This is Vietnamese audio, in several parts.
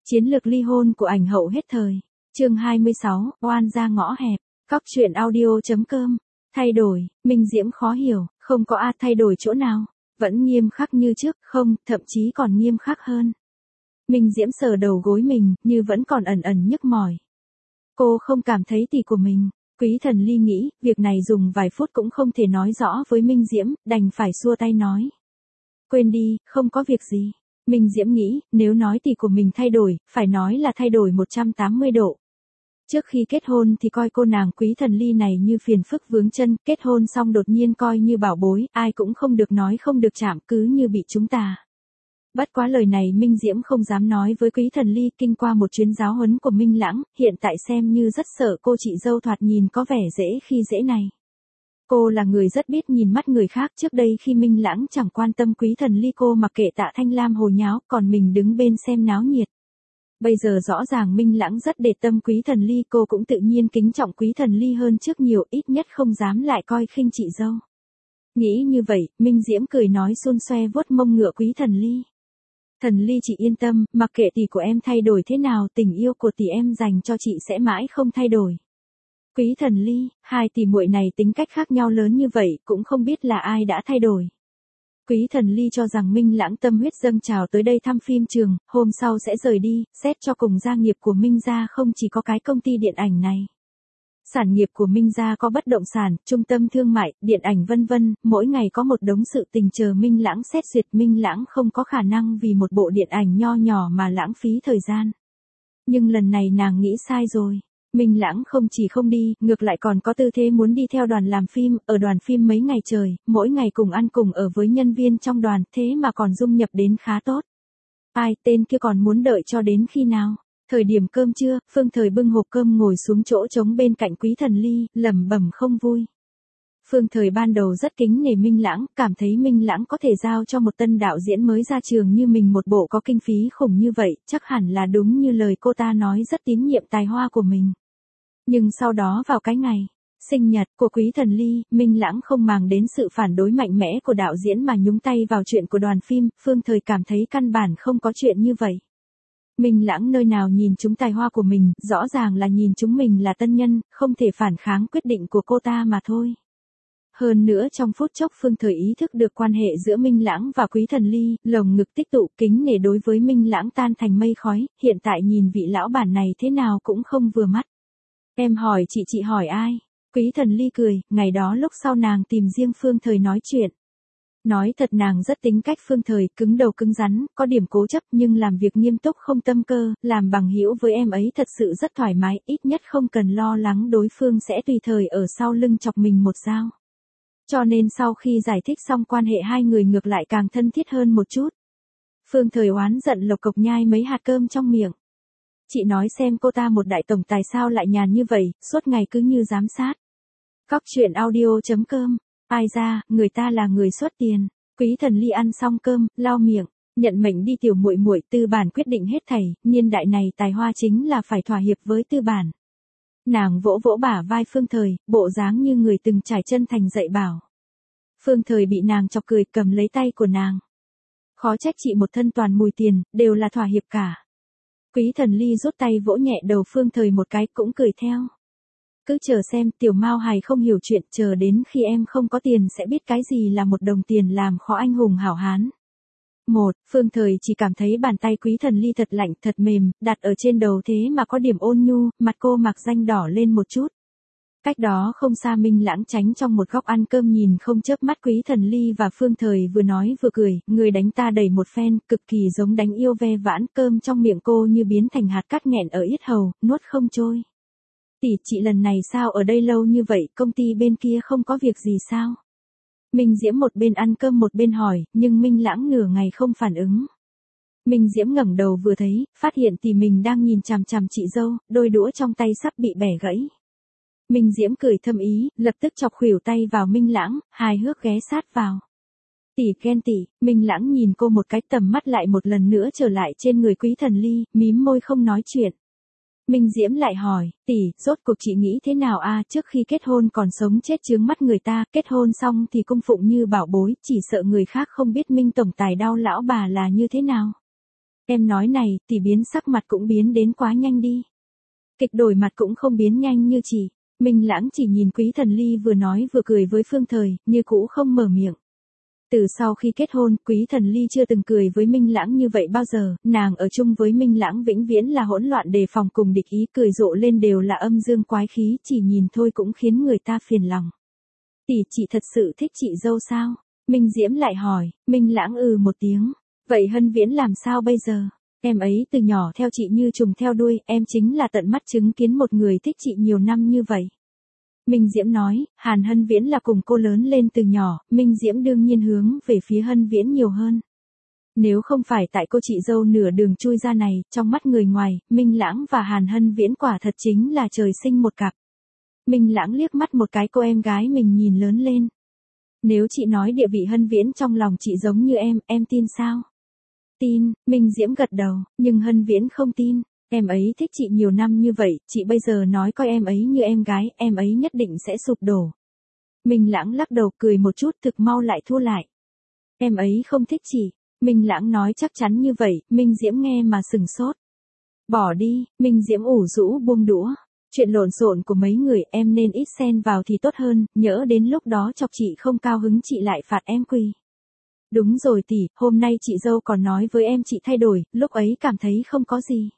Chiến lược ly hôn của ảnh hậu hết thời. Chương 26, oan ra ngõ hẹp. Cóc truyện audio.com. Thay đổi, Minh Diễm khó hiểu, không có thay đổi chỗ nào. Vẫn nghiêm khắc như trước, không, thậm chí còn nghiêm khắc hơn. Minh Diễm sờ đầu gối mình, như vẫn còn ẩn ẩn nhức mỏi. Cô không cảm thấy tỷ của mình. Quý Thần Ly nghĩ, việc này dùng vài phút cũng không thể nói rõ với Minh Diễm, đành phải xua tay nói. Quên đi, không có việc gì. Minh Diễm nghĩ, nếu nói tỷ của mình thay đổi, phải nói là thay đổi 180 độ. Trước khi kết hôn thì coi cô nàng Quý Thần Ly này như phiền phức vướng chân, kết hôn xong đột nhiên coi như bảo bối, ai cũng không được nói không được chạm, cứ như bị chúng ta. Bất quá lời này Minh Diễm không dám nói với Quý Thần Ly, kinh qua một chuyến giáo huấn của Minh Lãng, hiện tại xem như rất sợ cô chị dâu thoạt nhìn có vẻ dễ khi dễ này. Cô là người rất biết nhìn mắt người khác, trước đây khi Minh Lãng chẳng quan tâm Quý Thần Ly cô mặc kệ Tạ Thanh Lam hồ nháo, còn mình đứng bên xem náo nhiệt. Bây giờ rõ ràng Minh Lãng rất để tâm Quý Thần Ly, cô cũng tự nhiên kính trọng Quý Thần Ly hơn trước nhiều, ít nhất không dám lại coi khinh chị dâu. Nghĩ như vậy, Minh Diễm cười nói xun xoe vuốt mông ngựa Quý Thần Ly. Thần Ly chị yên tâm, mặc kệ tỷ của em thay đổi thế nào, tình yêu của tỷ em dành cho chị sẽ mãi không thay đổi. Quý Thần Ly, hai tỷ muội này tính cách khác nhau lớn như vậy, cũng không biết là ai đã thay đổi. Quý Thần Ly cho rằng Minh Lãng tâm huyết dâng trào tới đây thăm phim trường, hôm sau sẽ rời đi, xét cho cùng gia nghiệp của Minh gia không chỉ có cái công ty điện ảnh này. Sản nghiệp của Minh gia có bất động sản, trung tâm thương mại, điện ảnh vân vân, mỗi ngày có một đống sự tình chờ Minh Lãng xét duyệt. Minh Lãng không có khả năng vì một bộ điện ảnh nho nhỏ mà lãng phí thời gian. Nhưng lần này nàng nghĩ sai rồi. Minh Lãng không chỉ không đi, ngược lại còn có tư thế muốn đi theo đoàn làm phim, ở đoàn phim mấy ngày trời, mỗi ngày cùng ăn cùng ở với nhân viên trong đoàn, thế mà còn dung nhập đến khá tốt. Ai, tên kia còn muốn đợi cho đến khi nào? Thời điểm cơm trưa, Phương Thời bưng hộp cơm ngồi xuống chỗ trống bên cạnh Quý Thần Ly, lẩm bẩm không vui. Phương Thời ban đầu rất kính nể Minh Lãng, cảm thấy Minh Lãng có thể giao cho một tân đạo diễn mới ra trường như mình một bộ có kinh phí khủng như vậy, chắc hẳn là đúng như lời cô ta nói, rất tín nhiệm tài hoa của mình. Nhưng sau đó vào cái ngày sinh nhật của Quý Thần Ly, Minh Lãng không màng đến sự phản đối mạnh mẽ của đạo diễn mà nhúng tay vào chuyện của đoàn phim, Phương Thời cảm thấy căn bản không có chuyện như vậy. Minh Lãng nơi nào nhìn chúng tài hoa của mình, rõ ràng là nhìn chúng mình là tân nhân, không thể phản kháng quyết định của cô ta mà thôi. Hơn nữa trong phút chốc Phương Thời ý thức được quan hệ giữa Minh Lãng và Quý Thần Ly, lồng ngực tích tụ, kính nể đối với Minh Lãng tan thành mây khói, hiện tại nhìn vị lão bản này thế nào cũng không vừa mắt. Em hỏi chị hỏi ai? Quý Thần Ly cười, ngày đó lúc sau nàng tìm riêng Phương Thời nói chuyện. Nói thật nàng rất tính cách Phương Thời, cứng đầu cứng rắn, có điểm cố chấp nhưng làm việc nghiêm túc không tâm cơ, làm bằng hữu với em ấy thật sự rất thoải mái, ít nhất không cần lo lắng đối phương sẽ tùy thời ở sau lưng chọc mình một dao. Cho nên sau khi giải thích xong quan hệ hai người ngược lại càng thân thiết hơn một chút. Phương Thời oán giận lộc cộc nhai mấy hạt cơm trong miệng. Chị nói xem cô ta một đại tổng tài sao lại nhàn như vậy, suốt ngày cứ như giám sát. Cóc truyện audio.com. Ai ra, người ta là người xuất tiền. Quý Thần Ly ăn xong cơm, lau miệng, nhận mệnh đi tiểu muội muội, tư bản quyết định hết thảy, niên đại này tài hoa chính là phải thỏa hiệp với tư bản. Nàng vỗ vỗ bả vai Phương Thời, bộ dáng như người từng trải chân thành dạy bảo. Phương Thời bị nàng chọc cười, cầm lấy tay của nàng. Khó trách chị một thân toàn mùi tiền, đều là thỏa hiệp cả. Quý Thần Ly rút tay vỗ nhẹ đầu Phương Thời một cái, cũng cười theo. Cứ chờ xem, tiểu Mao Hài không hiểu chuyện, chờ đến khi em không có tiền sẽ biết cái gì là một đồng tiền làm khó anh hùng hảo hán. Phương Thời chỉ cảm thấy bàn tay Quý Thần Ly thật lạnh, thật mềm, đặt ở trên đầu thế mà có điểm ôn nhu, mặt cô mạc danh đỏ lên một chút. Cách đó không xa Minh Lãng tránh trong một góc ăn cơm nhìn không chớp mắt Quý Thần Ly và Phương Thời vừa nói vừa cười, người đánh ta đẩy một phen, cực kỳ giống đánh yêu ve vãn, cơm trong miệng cô như biến thành hạt cát nghẹn ở yết hầu, nuốt không trôi. Tỷ, chị lần này sao ở đây lâu như vậy, công ty bên kia không có việc gì sao? Minh Diễm một bên ăn cơm một bên hỏi, nhưng Minh Lãng nửa ngày không phản ứng. Minh Diễm ngẩng đầu vừa thấy, phát hiện tỷ mình đang nhìn chằm chằm chị dâu, đôi đũa trong tay sắp bị bẻ gãy. Minh Diễm cười thâm ý, lập tức chọc khuỷu tay vào Minh Lãng, hài hước ghé sát vào. Tỷ ghen tỷ, Minh Lãng nhìn cô một cái, tầm mắt lại một lần nữa trở lại trên người Quý Thần Ly, mím môi không nói chuyện. Minh Diễm lại hỏi, tỷ, rốt cuộc chị nghĩ thế nào trước khi kết hôn còn sống chết chướng mắt người ta, kết hôn xong thì cung phụng như bảo bối, chỉ sợ người khác không biết Minh tổng tài đau lão bà là như thế nào. Em nói này, tỷ biến sắc mặt cũng biến đến quá nhanh đi. Kịch đổi mặt cũng không biến nhanh như chị. Minh Lãng chỉ nhìn Quý Thần Ly vừa nói vừa cười với Phương Thời, như cũ không mở miệng. Từ sau khi kết hôn, Quý Thần Ly chưa từng cười với Minh Lãng như vậy bao giờ, nàng ở chung với Minh Lãng vĩnh viễn là hỗn loạn đề phòng cùng địch ý, cười rộ lên đều là âm dương quái khí, chỉ nhìn thôi cũng khiến người ta phiền lòng. Tỷ, chị thật sự thích chị dâu sao? Minh Diễm lại hỏi. Minh Lãng một tiếng. Vậy Hân Viễn làm sao bây giờ? Em ấy từ nhỏ theo chị như trùng theo đuôi, em chính là tận mắt chứng kiến một người thích chị nhiều năm như vậy. Minh Diễm nói, Hàn Hân Viễn là cùng cô lớn lên từ nhỏ, Minh Diễm đương nhiên hướng về phía Hân Viễn nhiều hơn. Nếu không phải tại cô chị dâu nửa đường chui ra này, trong mắt người ngoài, Minh Lãng và Hàn Hân Viễn quả thật chính là trời sinh một cặp. Minh Lãng liếc mắt một cái cô em gái mình nhìn lớn lên. Nếu chị nói địa vị Hân Viễn trong lòng chị giống như em tin sao? Tin, Minh Diễm gật đầu, nhưng Hân Viễn không tin. Em ấy thích chị nhiều năm như vậy, chị bây giờ nói coi em ấy như em gái, em ấy nhất định sẽ sụp đổ. Minh Lãng lắc đầu cười một chút thực mau lại thua lại. Em ấy không thích chị. Minh Lãng nói chắc chắn như vậy, Minh Diễm nghe mà sừng sốt. Bỏ đi, Minh Diễm ủ rũ buông đũa. Chuyện lộn xộn của mấy người em nên ít xen vào thì tốt hơn, nhỡ đến lúc đó chọc chị không cao hứng chị lại phạt em quỳ. Đúng rồi tỷ, hôm nay chị dâu còn nói với em chị thay đổi, lúc ấy cảm thấy không có gì.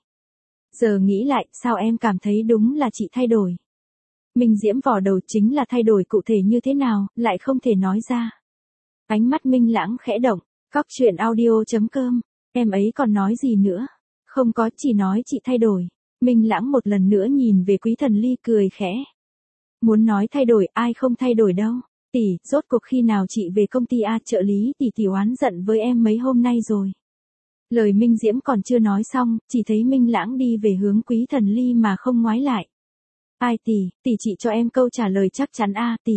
Giờ nghĩ lại, sao em cảm thấy đúng là chị thay đổi. Minh Diễm vò đầu chính là thay đổi cụ thể như thế nào, lại không thể nói ra. Ánh mắt Minh Lãng khẽ động, Cóc truyện audio.com, em ấy còn nói gì nữa? Không có, chỉ nói chị thay đổi. Minh Lãng một lần nữa nhìn về Quý Thần Ly cười khẽ. Muốn nói thay đổi, ai không thay đổi đâu. Tỷ, rốt cuộc khi nào chị về công ty trợ lý tỷ oán giận với em mấy hôm nay rồi. Lời Minh Diễm còn chưa nói xong, chỉ thấy Minh Lãng đi về hướng Quý Thần Ly mà không ngoái lại. Ai tỷ chị cho em câu trả lời chắc chắn tỷ.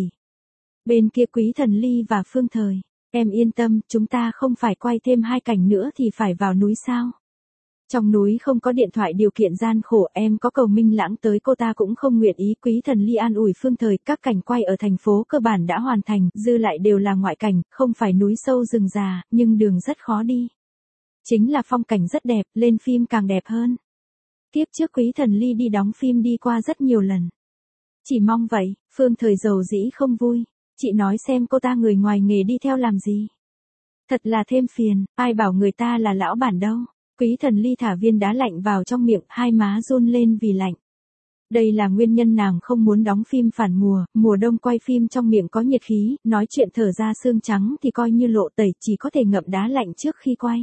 Bên kia Quý Thần Ly và Phương Thời, em yên tâm, chúng ta không phải quay thêm 2 cảnh nữa thì phải vào núi sao. Trong núi không có điện thoại điều kiện gian khổ, em có cầu Minh Lãng tới cô ta cũng không nguyện ý. Quý Thần Ly an ủi Phương Thời, các cảnh quay ở thành phố cơ bản đã hoàn thành, dư lại đều là ngoại cảnh, không phải núi sâu rừng già, nhưng đường rất khó đi. Chính là phong cảnh rất đẹp, lên phim càng đẹp hơn. Tiếp trước Quý Thần Ly đi đóng phim đi qua rất nhiều lần. Chỉ mong vậy, Phương Thời dầu dĩ không vui. Chị nói xem cô ta người ngoài nghề đi theo làm gì. Thật là thêm phiền, ai bảo người ta là lão bản đâu. Quý Thần Ly thả viên đá lạnh vào trong miệng, hai má run lên vì lạnh. Đây là nguyên nhân nàng không muốn đóng phim phản mùa đông quay phim trong miệng có nhiệt khí, nói chuyện thở ra xương trắng thì coi như lộ tẩy, chỉ có thể ngậm đá lạnh trước khi quay.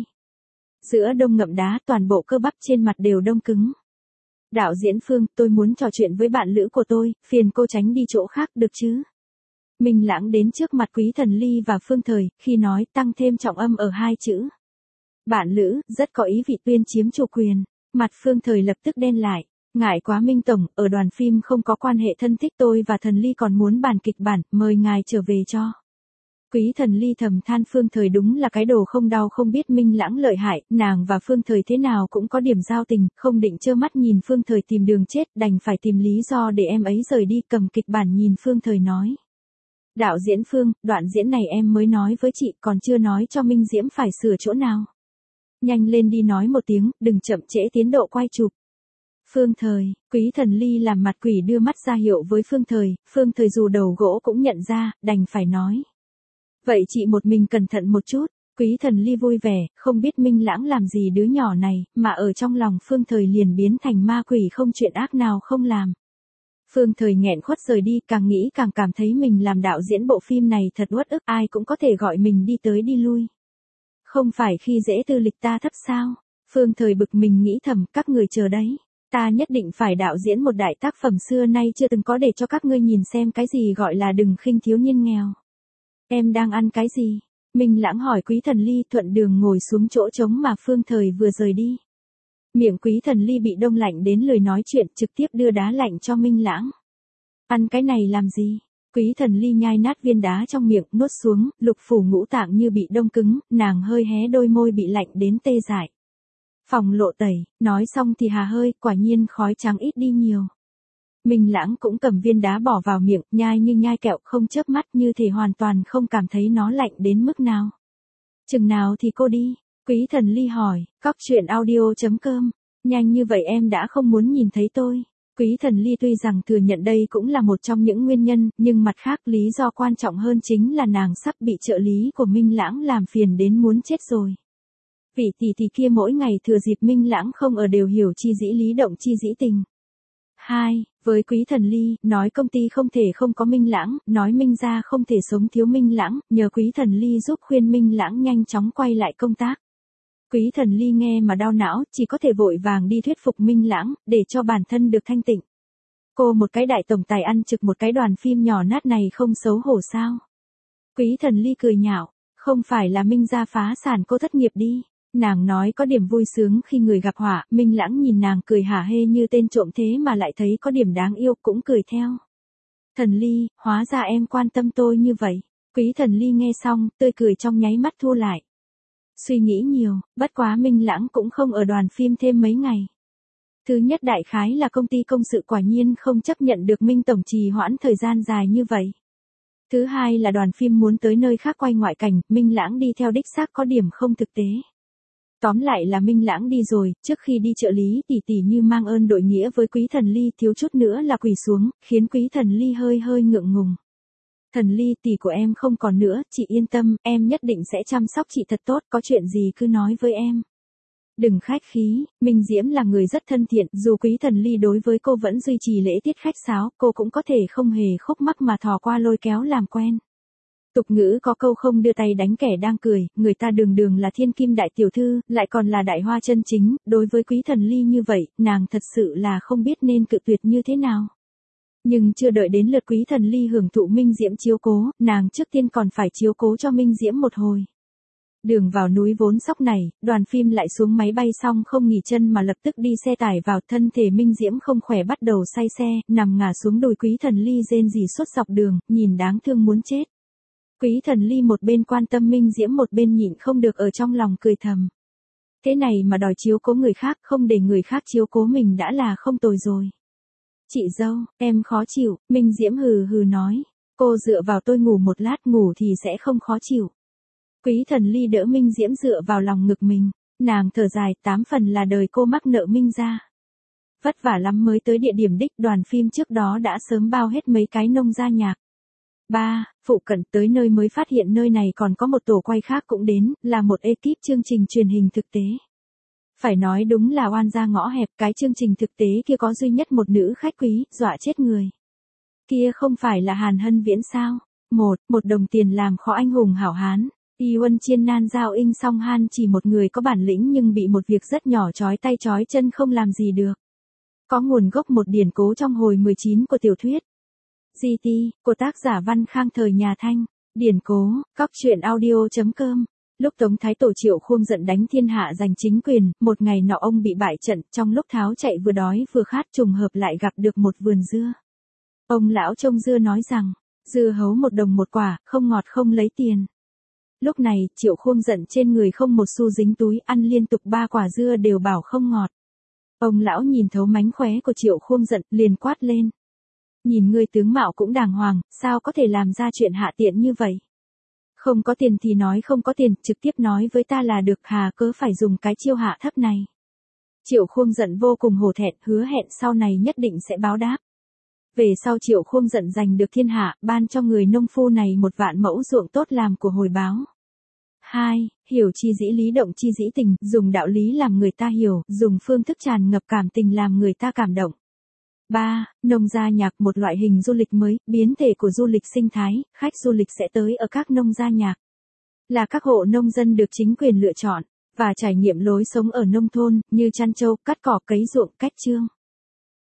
Giữa đông ngậm đá, toàn bộ cơ bắp trên mặt đều đông cứng. Đạo diễn Phương, tôi muốn trò chuyện với bạn lữ của tôi, phiền cô tránh đi chỗ khác được chứ? Minh Lãng đến trước mặt Quý Thần Ly và Phương Thời, khi nói tăng thêm trọng âm ở 2 chữ. Bạn lữ, rất có ý vị tuyên chiếm chủ quyền. Mặt Phương Thời lập tức đen lại. Ngại quá Minh Tổng, ở đoàn phim không có quan hệ thân thích, tôi và Thần Ly còn muốn bàn kịch bản, mời ngài trở về cho. Quý Thần Ly thầm than Phương Thời đúng là cái đồ không đau không biết. Minh Lãng lợi hại, nàng và Phương Thời thế nào cũng có điểm giao tình, không định trơ mắt nhìn Phương Thời tìm đường chết, đành phải tìm lý do để em ấy rời đi. Cầm kịch bản nhìn Phương Thời nói. Đạo diễn Phương, đoạn diễn này em mới nói với chị, còn chưa nói cho Minh Diễm phải sửa chỗ nào. Nhanh lên đi nói một tiếng, đừng chậm trễ tiến độ quay chụp. Phương Thời, Quý Thần Ly làm mặt quỷ đưa mắt ra hiệu với Phương Thời dù đầu gỗ cũng nhận ra, đành phải nói. Vậy chị một mình cẩn thận một chút. Quý Thần Ly vui vẻ, không biết Minh Lãng làm gì đứa nhỏ này, mà ở trong lòng Phương Thời liền biến thành ma quỷ không chuyện ác nào không làm. Phương Thời nghẹn khuất rời đi, càng nghĩ càng cảm thấy mình làm đạo diễn bộ phim này thật uất ức, ai cũng có thể gọi mình đi tới đi lui. Không phải khi dễ tư lịch ta thấp sao? Phương Thời bực mình nghĩ thầm, các người chờ đấy. Ta nhất định phải đạo diễn một đại tác phẩm xưa nay chưa từng có để cho các ngươi nhìn xem cái gì gọi là đừng khinh thiếu niên nghèo. Em đang ăn cái gì? Minh Lãng hỏi Quý Thần Ly, thuận đường ngồi xuống chỗ trống mà Phương Thời vừa rời đi. Miệng Quý Thần Ly bị đông lạnh đến lười nói chuyện, trực tiếp đưa đá lạnh cho Minh Lãng. Ăn cái này làm gì? Quý Thần Ly nhai nát viên đá trong miệng, nuốt xuống, lục phủ ngũ tạng như bị đông cứng, nàng hơi hé đôi môi bị lạnh đến tê dại. Phòng lộ tẩy, nói xong thì hà hơi, quả nhiên khói trắng ít đi nhiều. Minh Lãng cũng cầm viên đá bỏ vào miệng, nhai như nhai kẹo, không chớp mắt, như thể hoàn toàn không cảm thấy nó lạnh đến mức nào. Chừng nào thì cô đi? Quý Thần Ly hỏi, cóc truyện audio.com, nhanh như vậy em đã không muốn nhìn thấy tôi. Quý Thần Ly tuy rằng thừa nhận đây cũng là một trong những nguyên nhân, nhưng mặt khác lý do quan trọng hơn chính là nàng sắp bị trợ lý của Minh Lãng làm phiền đến muốn chết rồi. Vị tỷ kia mỗi ngày thừa dịp Minh Lãng không ở đều hiểu chi dĩ lý động chi dĩ tình. 2. Với Quý Thần Ly, nói công ty không thể không có Minh Lãng, nói Minh gia không thể sống thiếu Minh Lãng, nhờ Quý Thần Ly giúp khuyên Minh Lãng nhanh chóng quay lại công tác. Quý Thần Ly nghe mà đau não, chỉ có thể vội vàng đi thuyết phục Minh Lãng, để cho bản thân được thanh tịnh. Cô một cái đại tổng tài ăn trực một cái đoàn phim nhỏ nát này không xấu hổ sao? Quý Thần Ly cười nhạo, không phải là Minh gia phá sản cô thất nghiệp đi. Nàng nói có điểm vui sướng khi người gặp họa, Minh Lãng nhìn nàng cười hả hê như tên trộm thế mà lại thấy có điểm đáng yêu cũng cười theo. Thần Ly, hóa ra em quan tâm tôi như vậy. Quý Thần Ly nghe xong, tươi cười trong nháy mắt thu lại. Suy nghĩ nhiều, bất quá Minh Lãng cũng không ở đoàn phim thêm mấy ngày. Thứ nhất đại khái là công ty công sự quả nhiên không chấp nhận được Minh tổng trì hoãn thời gian dài như vậy. Thứ hai là đoàn phim muốn tới nơi khác quay ngoại cảnh, Minh Lãng đi theo đích xác có điểm không thực tế. Tóm lại là Minh Lãng đi rồi, trước khi đi trợ lý tỷ như mang ơn đội nghĩa với Quý Thần Ly thiếu chút nữa là quỳ xuống, khiến Quý Thần Ly hơi ngượng ngùng. Thần Ly tỷ của em không còn nữa, chị yên tâm, em nhất định sẽ chăm sóc chị thật tốt, có chuyện gì cứ nói với em. Đừng khách khí, Minh Diễm là người rất thân thiện, dù Quý Thần Ly đối với cô vẫn duy trì lễ tiết khách sáo, cô cũng có thể không hề khúc mắc mà thò qua lôi kéo làm quen. Tục ngữ có câu không đưa tay đánh kẻ đang cười, người ta đường là thiên kim đại tiểu thư, lại còn là đại hoa chân chính, đối với Quý Thần Ly như vậy, nàng thật sự là không biết nên cự tuyệt như thế nào. Nhưng chưa đợi đến lượt Quý Thần Ly hưởng thụ Minh Diễm chiếu cố, nàng trước tiên còn phải chiếu cố cho Minh Diễm một hồi. Đường vào núi vốn sóc này, đoàn phim lại xuống máy bay xong không nghỉ chân mà lập tức đi xe tải vào, thân thể Minh Diễm không khỏe bắt đầu say xe, nằm ngả xuống đùi Quý Thần Ly rên rỉ suốt dọc đường, nhìn đáng thương muốn chết. Quý Thần Ly một bên quan tâm Minh Diễm một bên nhịn không được ở trong lòng cười thầm. Thế này mà đòi chiếu cố người khác, không để người khác chiếu cố mình đã là không tồi rồi. Chị dâu, em khó chịu, Minh Diễm hừ nói. Cô dựa vào tôi ngủ một lát, ngủ thì sẽ không khó chịu. Quý Thần Ly đỡ Minh Diễm dựa vào lòng ngực mình. Nàng thở dài, 8 phần là đời cô mắc nợ Minh gia. Vất vả lắm mới tới địa điểm đích, đoàn phim trước đó đã sớm bao hết mấy cái nông gia nhạc. 3. Phụ cận tới nơi mới phát hiện nơi này còn có một tổ quay khác cũng đến, là một ekip chương trình truyền hình thực tế. Phải nói đúng là oan gia ngõ hẹp, cái chương trình thực tế kia có duy nhất một nữ khách quý, dọa chết người. Kia không phải là Hàn Hân Viễn sao? Một đồng tiền làm khó anh hùng hảo hán. Y Huân Chiên Nan Giao In Song Han chỉ một người có bản lĩnh nhưng bị một việc rất nhỏ trói tay trói chân không làm gì được. Có nguồn gốc một điển cố trong hồi 19 của tiểu thuyết. GT, của tác giả Văn Khang thời nhà Thanh. Điển cố, cóc truyện audio.com. Lúc Tống Thái Tổ Triệu Khuông giận đánh thiên hạ giành chính quyền, một ngày nọ ông bị bại trận, trong lúc tháo chạy vừa đói vừa khát trùng hợp lại gặp được một vườn dưa. Ông lão trông dưa nói rằng, dưa hấu 1 đồng 1 quả, không ngọt không lấy tiền. Lúc này, Triệu Khuông giận trên người không một xu dính túi, ăn liên tục 3 quả dưa đều bảo không ngọt. Ông lão nhìn thấu mánh khóe của Triệu Khuông giận, liền quát lên. Nhìn ngươi tướng mạo cũng đàng hoàng, sao có thể làm ra chuyện hạ tiện như vậy? Không có tiền thì nói không có tiền, trực tiếp nói với ta là được, hà cớ phải dùng cái chiêu hạ thấp này. Triệu Khuông giận vô cùng hổ thẹn, hứa hẹn sau này nhất định sẽ báo đáp. Về sau Triệu Khuông giận giành được thiên hạ, ban cho người nông phu này 1 vạn mẫu ruộng tốt làm của hồi báo. 2. Hiểu chi dĩ lý động chi dĩ tình, dùng đạo lý làm người ta hiểu, dùng phương thức tràn ngập cảm tình làm người ta cảm động. 3. Nông gia nhạc, một loại hình du lịch mới, biến thể của du lịch sinh thái, khách du lịch sẽ tới ở các nông gia nhạc. Là các hộ nông dân được chính quyền lựa chọn, và trải nghiệm lối sống ở nông thôn, như chăn trâu, cắt cỏ, cấy ruộng, cách trương.